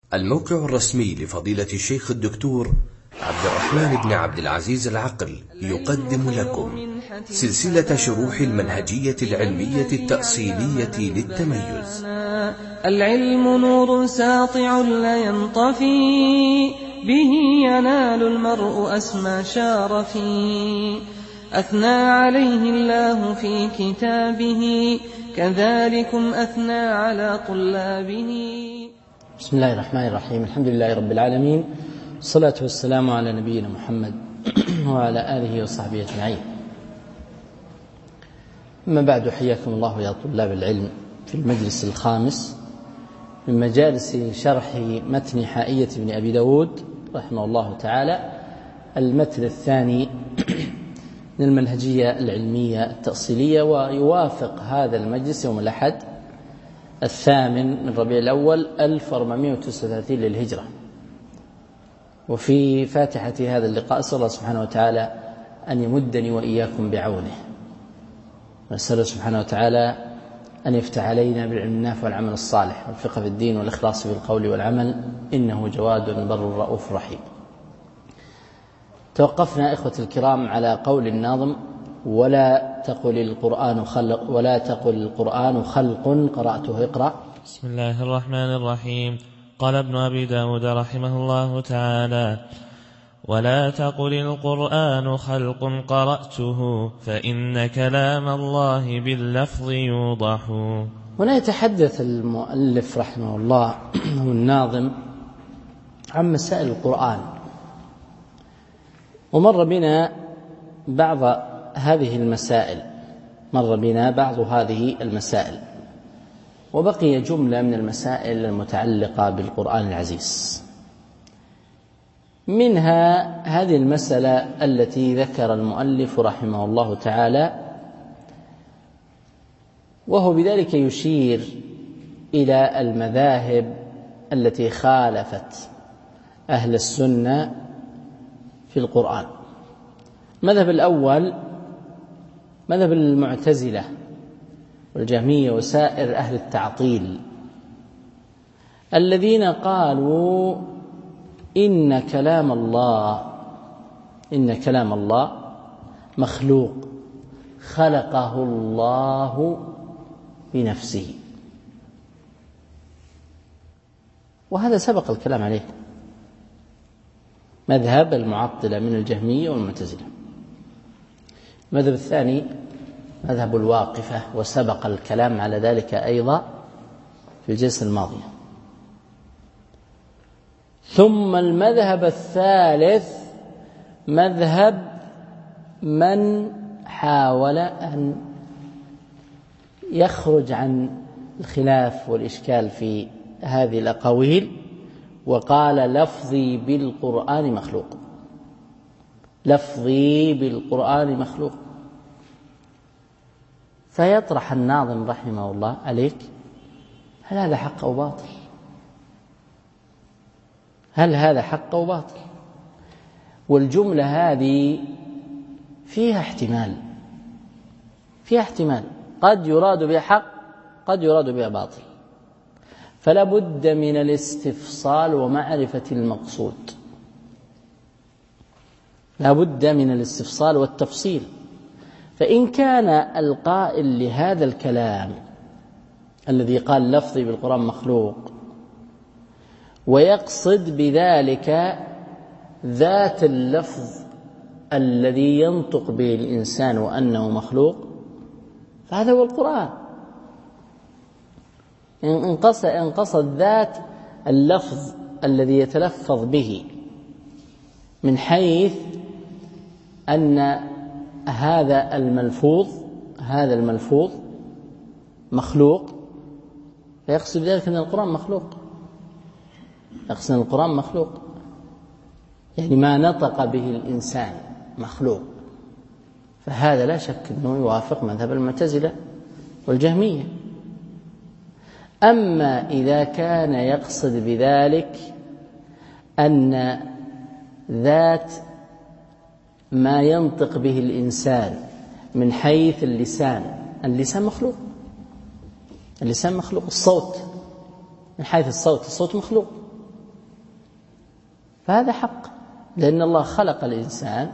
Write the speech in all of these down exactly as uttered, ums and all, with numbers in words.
الموقع الرسمي لفضيلة الشيخ الدكتور عبد الرحمن بن عبد العزيز العقل يقدم لكم سلسلة شروح المنهجية العلمية التأصيلية للتميز. العلم نور ساطع لا ينطفي، به ينال المرء أسمى شارفي. أثنى عليه الله في كتابه، كذلكم أثنى على طلابه. بسم الله الرحمن الرحيم. الحمد لله رب العالمين، والصلاة والسلام على نبينا محمد وعلى آله وصحبه أجمعين. أما بعد، حياكم الله يا طلاب العلم في المجلس الخامس من مجالس شرح متن حائية ابن أبي داود رحمه الله تعالى، المتن الثاني من المنهجية العلمية التأصيلية، ويوافق هذا المجلس يوم الأحد الثامن من ربيع الأول ألف وأربعمائة وتسعة وثلاثين للهجرة. وفي فاتحة هذا اللقاء أسأل الله سبحانه وتعالى أن يمدني وإياكم بعونه، ونسأله سبحانه وتعالى أن يفتح علينا بالعلم النافع والعمل الصالح والفقه في الدين والإخلاص في القول والعمل، إنه جواد بر رؤوف رحيم. توقفنا إخوة الكرام على قول الناظم: ولا تقل القرآن خلق ولا تقل القرآن خلق قرأته. اقرأ. بسم الله الرحمن الرحيم. قال ابن أبي داود رحمه الله تعالى: ولا تقل القرآن خلق قرأته، فإن كلام الله باللفظ يوضح. هنا يتحدث المؤلف رحمه الله والناظم عن مسائل القرآن، ومر بنا بعض هذه المسائل مر بنا بعض هذه المسائل وبقي جملة من المسائل المتعلقة بالقرآن العزيز. منها هذه المسألة التي ذكر المؤلف رحمه الله تعالى، وهو بذلك يشير إلى المذاهب التي خالفت أهل السنة في القرآن. المذهب الأول مذهب المعتزلة والجهمية وسائر أهل التعطيل، الذين قالوا إن كلام الله إن كلام الله مخلوق خلقه الله بنفسه. وهذا سبق الكلام عليه، مذهب المعطلة من الجهمية والمعتزلة. المذهب الثاني مذهب الواقفة، وسبق الكلام على ذلك أيضا في الجلسة الماضية. ثم المذهب الثالث مذهب من حاول أن يخرج عن الخلاف والإشكال في هذه الأقاويل، وقال لفظي بالقرآن مخلوق لفظي بالقرآن مخلوق. فيطرح الناظم رحمه الله عليك: هل هذا حق أو باطل؟ هل هذا حق أو باطل؟ والجملة هذه فيها احتمال فيها احتمال قد يراد بها حق، قد يراد بها باطل، فلا بد من الاستفصال ومعرفة المقصود لا بد من الاستفصال والتفصيل. فإن كان القائل لهذا الكلام الذي قال لفظي بالقرآن مخلوق ويقصد بذلك ذات اللفظ الذي ينطق به الإنسان وأنه مخلوق، فهذا هو القرآن. إن قصد ذات اللفظ الذي يتلفظ به من حيث أن هذا الملفوظ هذا الملفوظ مخلوق، فيقصد ذلك أن القرآن مخلوق يقصد أن القرآن مخلوق يعني ما نطق به الإنسان مخلوق، فهذا لا شك أنه يوافق مذهب المعتزلة والجهمية. أما إذا كان يقصد بذلك أن ذات ما ينطق به الإنسان من حيث اللسان اللسان مخلوق اللسان مخلوق الصوت من حيث الصوت الصوت مخلوق فهذا حق، لأن الله خلق الإنسان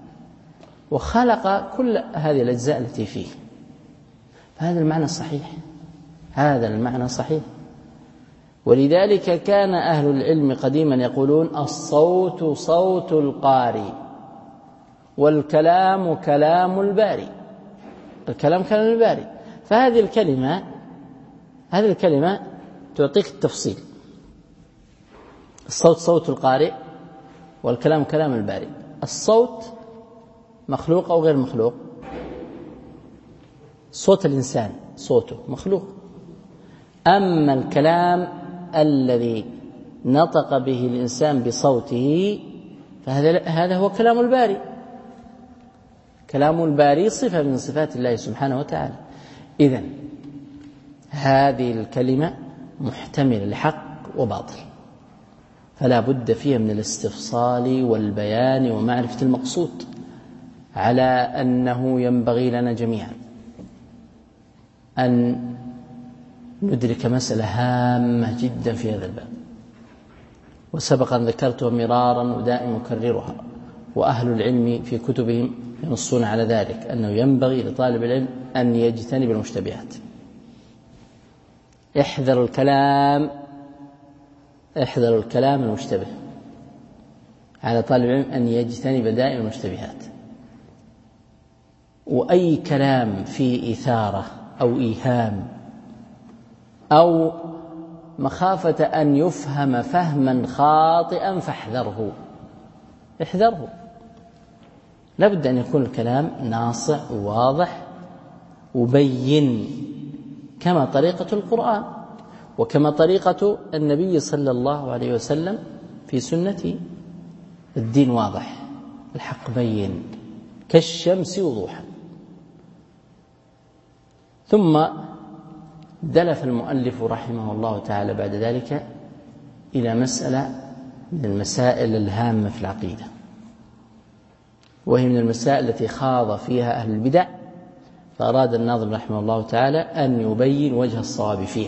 وخلق كل هذه الأجزاء التي فيه، فهذا المعنى صحيح، هذا المعنى صحيح. ولذلك كان أهل العلم قديما يقولون الصوت صوت القارئ والكلام كلام الباري، الكلام كلام الباري. فهذه الكلمة هذه الكلمة تعطيك التفصيل، الصوت صوت القارئ والكلام كلام الباري. الصوت مخلوق أو غير مخلوق؟ صوت الإنسان صوته مخلوق. أما الكلام الذي نطق به الإنسان بصوته فهذا هذا هو كلام الباري. كلام الباري صفة من صفات الله سبحانه وتعالى. إذن هذه الكلمة محتملة لحق وباطل، فلا بد فيها من الاستفصال والبيان ومعرفة المقصود، على أنه ينبغي لنا جميعا أن ندرك مسألة هامة جدا في هذا الباب، وسبق أن ذكرتها مرارا ودائما أكررها، وأهل العلم في كتبهم ينصون على ذلك، أنه ينبغي لطالب العلم أن يجتنب المشتبهات. احذروا الكلام احذروا الكلام المشتبه، على طالب العلم أن يجتنب دائما المشتبهات. وأي كلام فيه إثارة أو إيهام أو مخافة أن يفهم فهما خاطئا فاحذره احذره. لابد أن يكون الكلام ناصع وواضح وبين، كما طريقة القرآن وكما طريقة النبي صلى الله عليه وسلم في سنته. الدين واضح، الحق بين كالشمس وضوحا. ثم دلف المؤلف رحمه الله تعالى بعد ذلك إلى مسألة من المسائل الهامة في العقيدة، وهي من المسائل التي خاض فيها أهل البدع، فأراد الناظم رحمه الله تعالى أن يبين وجه الصواب فيها،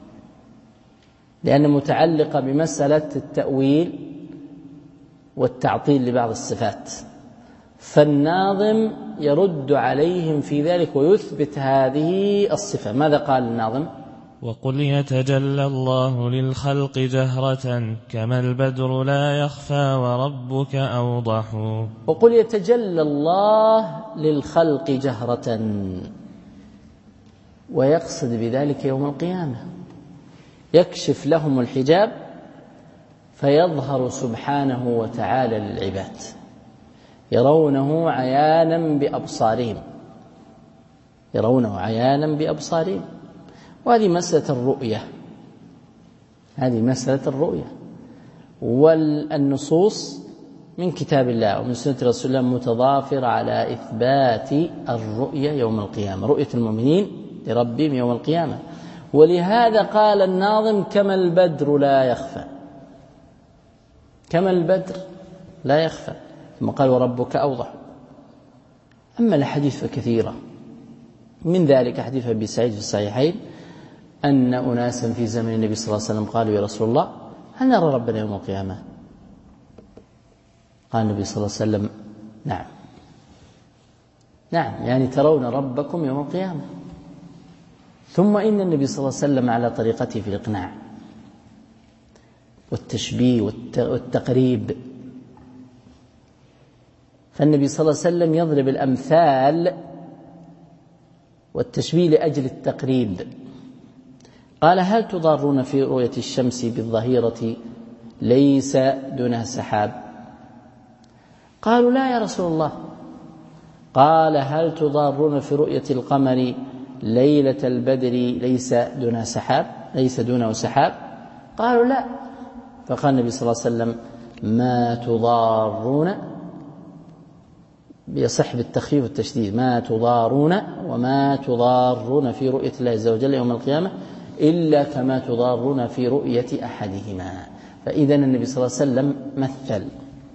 لأن متعلقة بمسألة التأويل والتعطيل لبعض الصفات، فالناظم يرد عليهم في ذلك ويثبت هذه الصفة. ماذا قال الناظم؟ وقل يتجلى الله للخلق جهرة كما البدر لا يخفى وربك أوضح. وقل يتجلى الله للخلق جهرة، ويقصد بذلك يوم القيامة، يكشف لهم الحجاب فيظهر سبحانه وتعالى للعباد، يرونه عيانا بأبصارهم يرونه عيانا بأبصارهم. وهذه مسألة الرؤية هذه مسألة الرؤية والنصوص من كتاب الله ومن سنة رسول الله متضافرة على إثبات الرؤية يوم القيامة، رؤية المؤمنين لربهم يوم القيامة. ولهذا قال الناظم كما البدر لا يخفى، كما البدر لا يخفى، ثم قال وربك أوضح. أما الحديث فكثيرة، من ذلك حديث أبي سعيد في الصحيحين أن أناسا في زمن النبي صلى الله عليه وسلم قالوا يا رسول الله هل نرى ربنا يوم القيامة؟ قال النبي صلى الله عليه وسلم نعم نعم يعني ترون ربكم يوم القيامة. ثم إن النبي صلى الله عليه وسلم على طريقته في الإقناع والتشبيه والتقريب، فالنبي صلى الله عليه وسلم يضرب الأمثال والتشبيه لأجل التقريب. قال هل تضارون في رؤية الشمس بالظهيرة ليس دونها سحاب؟ قالوا لا يا رسول الله. قال هل تضارون في رؤية القمر ليلة البدر ليس دونها سحاب ليس دونه سحاب؟ قالوا لا. فقال النبي صلى الله عليه وسلم ما تضارون، بيصح بالتخفيف والتشديد، ما تضارون وما تضارون في رؤية الله عز وجل يوم القيامة إلا كما تضارون في رؤية أحدهما. فإذا النبي صلى الله عليه وسلم مثل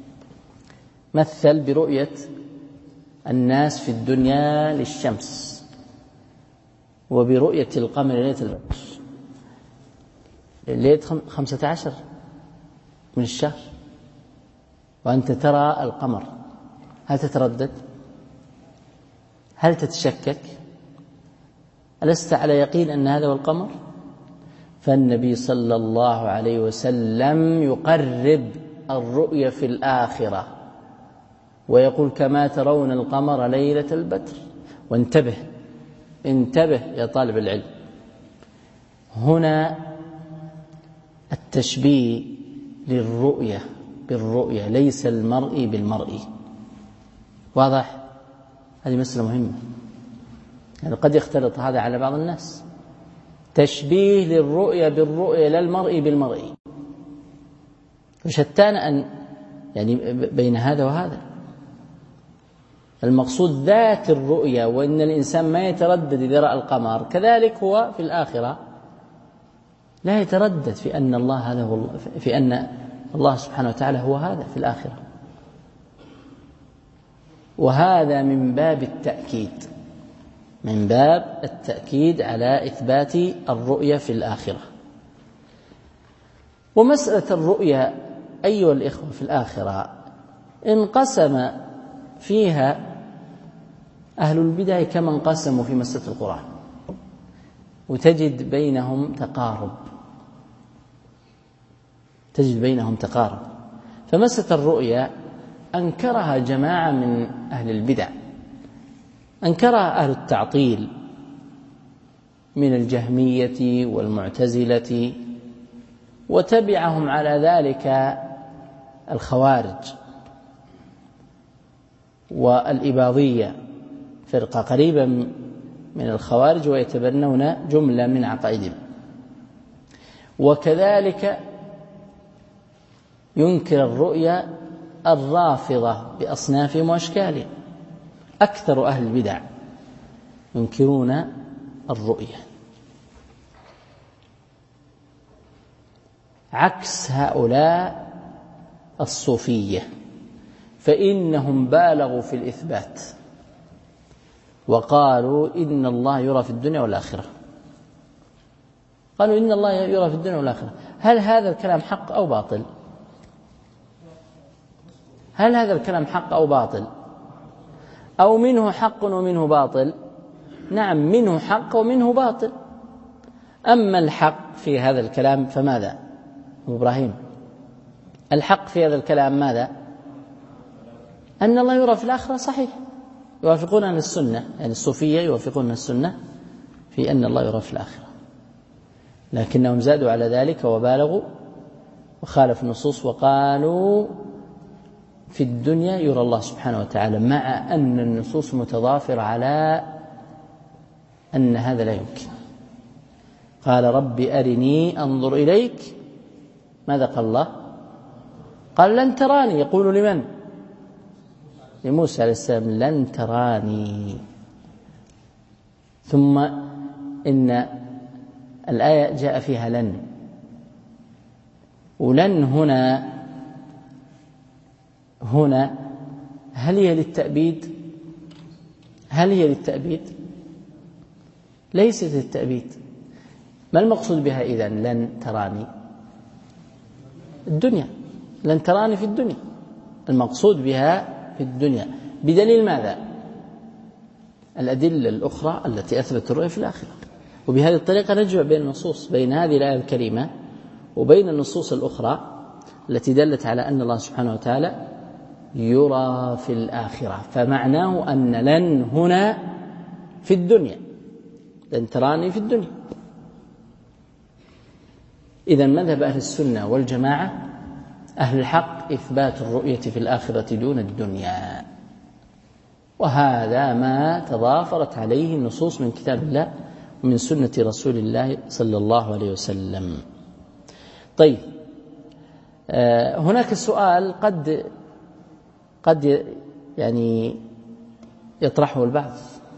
مثل برؤية الناس في الدنيا للشمس وبرؤية القمر ليلة البدر ليلة خمسة عشر من الشهر وأنت ترى القمر، هل تتردد؟ هل تتشكك؟ ألست على يقين أن هذا هو القمر؟ فالنبي صلى الله عليه وسلم يقرب الرؤية في الآخرة ويقول كما ترون القمر ليلة البدر. وانتبه انتبه يا طالب العلم، هنا التشبيه للرؤية بالرؤية ليس المرئي بالمرئي. واضح؟ هذه مسألة مهمة، يعني قد يختلط هذا على بعض الناس. تشبيه للرؤية بالرؤية لا المرئي بالمرئي، وشتان أن يعني بين هذا وهذا. المقصود ذات الرؤية، وإن الإنسان ما يتردد إذا رأى القمر، كذلك هو في الآخرة لا يتردد في أن الله هذا هو، في أن الله سبحانه وتعالى هو هذا في الآخرة. وهذا من باب التأكيد، من باب التأكيد على إثبات الرؤية في الآخرة. ومسألة الرؤية أيها الإخوة في الآخرة انقسم فيها أهل البدع كما انقسموا في مسألة القرآن، وتجد بينهم تقارب، تجد بينهم تقارب. فمسألة الرؤية أنكرها جماعة من أهل البدع، أنكرها أهل التعطيل من الجهمية والمعتزلة، وتبعهم على ذلك الخوارج والإباضية، فرقة قريبة من الخوارج ويتبنون جملة من عقائدهم. وكذلك ينكر الرؤيا الرافضة بأصنافهم وأشكالهم. أكثر أهل البدع ينكرون الرؤيا، عكس هؤلاء الصوفية، فإنهم بالغوا في الإثبات وقالوا إن الله يرى في الدنيا والآخرة. قالوا إن الله يرى في الدنيا والآخرة. هل هذا الكلام حق أو باطل؟ هل هذا الكلام حق أو باطل؟ أو منه حق ومنه باطل؟ نعم، منه حق ومنه باطل. أما الحق في هذا الكلام فماذا؟ إبراهيم، الحق في هذا الكلام ماذا؟ أن الله يرى في الآخرة، صحيح، يوافقون أهل السنة، يعني الصوفية يوافقون أهل السنة في أن الله يرى في الآخرة، لكنهم زادوا على ذلك وبالغوا وخالفوا النصوص وقالوا في الدنيا يرى الله سبحانه وتعالى، مع أن النصوص متضافرة على أن هذا لا يمكن. قال رب أرني أنظر إليك، ماذا قال الله؟ قال لن تراني. يقول لمن؟ لموسى عليه السلام لن تراني. ثم إن الآية جاء فيها لن، ولن هنا هنا هل هي للتأبيد؟ هل هي للتأبيد؟ ليست للتأبيد. ما المقصود بها إذن لن تراني؟ الدنيا، لن تراني في الدنيا، المقصود بها في الدنيا. بدليل ماذا؟ الأدلة الأخرى التي أثبت الرؤية في الآخرة. وبهذه الطريقة نجمع بين النصوص، بين هذه الآية الكريمة وبين النصوص الأخرى التي دلت على أن الله سبحانه وتعالى يرى في الآخرة. فمعناه أن لن هنا في الدنيا، لن تراني في الدنيا. إذن مذهب أهل السنة والجماعة أهل الحق إثبات الرؤية في الآخرة دون الدنيا، وهذا ما تضافرت عليه النصوص من كتاب الله ومن سنة رسول الله صلى الله عليه وسلم. طيب، هناك سؤال قد قد يعني يطرحه البعض: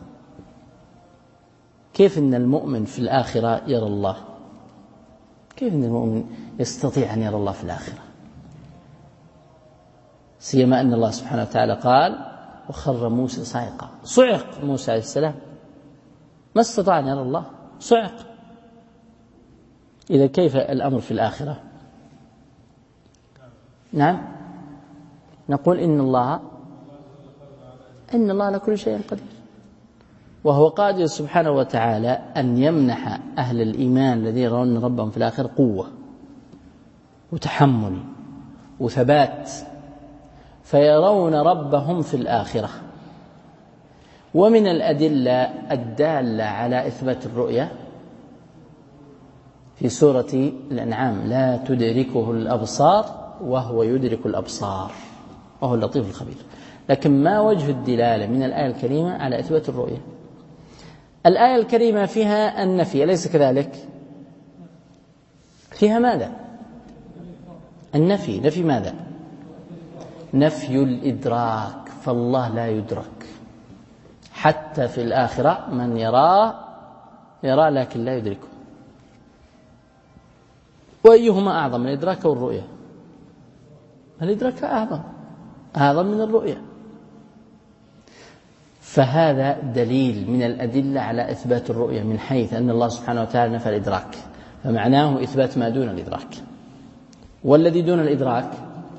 كيف إن المؤمن في الآخرة يرى الله؟ كيف إن المؤمن يستطيع أن يرى الله في الآخرة؟ سيما أن الله سبحانه وتعالى قال وخر موسى صعقا. صعق موسى عليه السلام، ما استطاع أن يرى الله، صعق. إذا كيف الأمر في الآخرة؟ نعم، نقول إن الله إن الله على كل شيء قدير، وهو قادر سبحانه وتعالى أن يمنح أهل الإيمان الذين يرون ربهم في الآخرة قوة وتحمل وثبات، فيرون ربهم في الآخرة. ومن الأدلة الدالة على إثبات الرؤية في سورة الأنعام: لا تدركه الأبصار وهو يدرك الأبصار وهو اللطيف الخبير. لكن ما وجه الدلالة من الآية الكريمة على إثبات الرؤية؟ الآية الكريمة فيها النفي، أليس كذلك؟ فيها ماذا؟ النفي. نفي ماذا؟ نفي الإدراك، فالله لا يدرك. حتى في الآخرة من يراه يرى لكن لا يدركه. وأيهما أعظم، الإدراك أو الرؤية؟ الإدراك أعظم أعظم من الرؤية. فهذا دليل من الأدلة على إثبات الرؤية، من حيث أن الله سبحانه وتعالى نفى الإدراك، فمعناه إثبات ما دون الإدراك. والذي دون الإدراك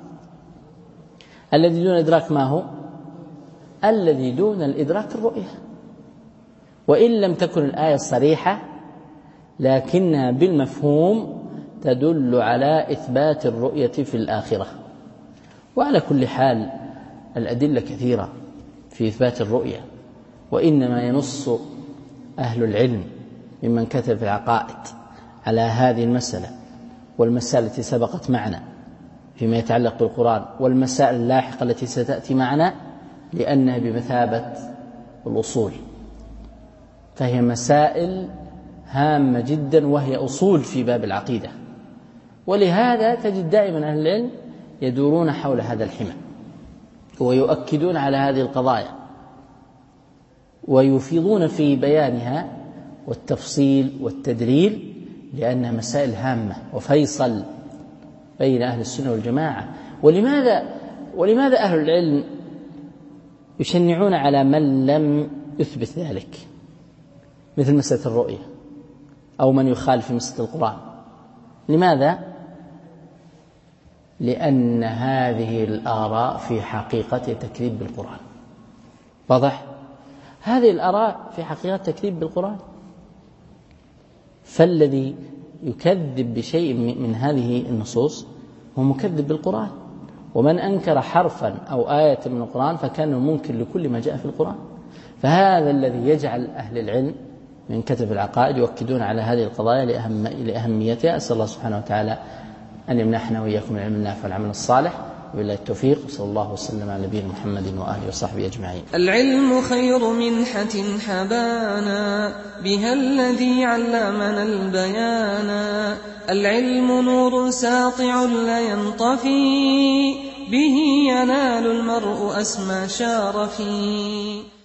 الذي دون الإدراك ما هو؟ الذي دون الإدراك الرؤية. وإن لم تكن الآية صريحة لكنها بالمفهوم تدل على إثبات الرؤية في الآخرة. وعلى كل حال الأدلة كثيرة في إثبات الرؤية، وإنما ينص أهل العلم ممن كتب في العقائد على هذه المسألة والمسائل التي سبقت معنا فيما يتعلق بالقرآن والمسائل اللاحقة التي ستأتي معنا، لأنها بمثابة الأصول، فهي مسائل هامة جدا وهي أصول في باب العقيدة. ولهذا تجد دائما أهل العلم يدورون حول هذا الحمى ويؤكدون على هذه القضايا ويفيضون في بيانها والتفصيل والتدليل، لأنها مسائل هامة وفيصل بين أهل السنة والجماعة. ولماذا ولماذا أهل العلم يشنعون على من لم يثبت ذلك، مثل مسألة الرؤية أو من يخالف في مسألة القرآن؟ لماذا؟ لأن هذه الآراء في حقيقة تكذيب بالقرآن. واضح؟ هذه الآراء في حقيقة تكذيب بالقرآن. فالذي يكذب بشيء من هذه النصوص هو مكذب بالقرآن، ومن أنكر حرفا أو آية من القرآن فكان منكر لكل ما جاء في القرآن. فهذا الذي يجعل أهل العلم من كتب العقائد يؤكدون على هذه القضايا لأهم لأهميتها. أسأل الله سبحانه وتعالى أن يمنحنا وإياكم العلم النافع والعمل الصالح، وبالله التوفيق، وصلى الله وسلم على نبينا محمد وآله وصحبه أجمعين. العلم خير منحة حبانا بها الذي علمنا البيانا، العلم نور ساطع لا ينطفي به ينال المرء أسمى شارفي.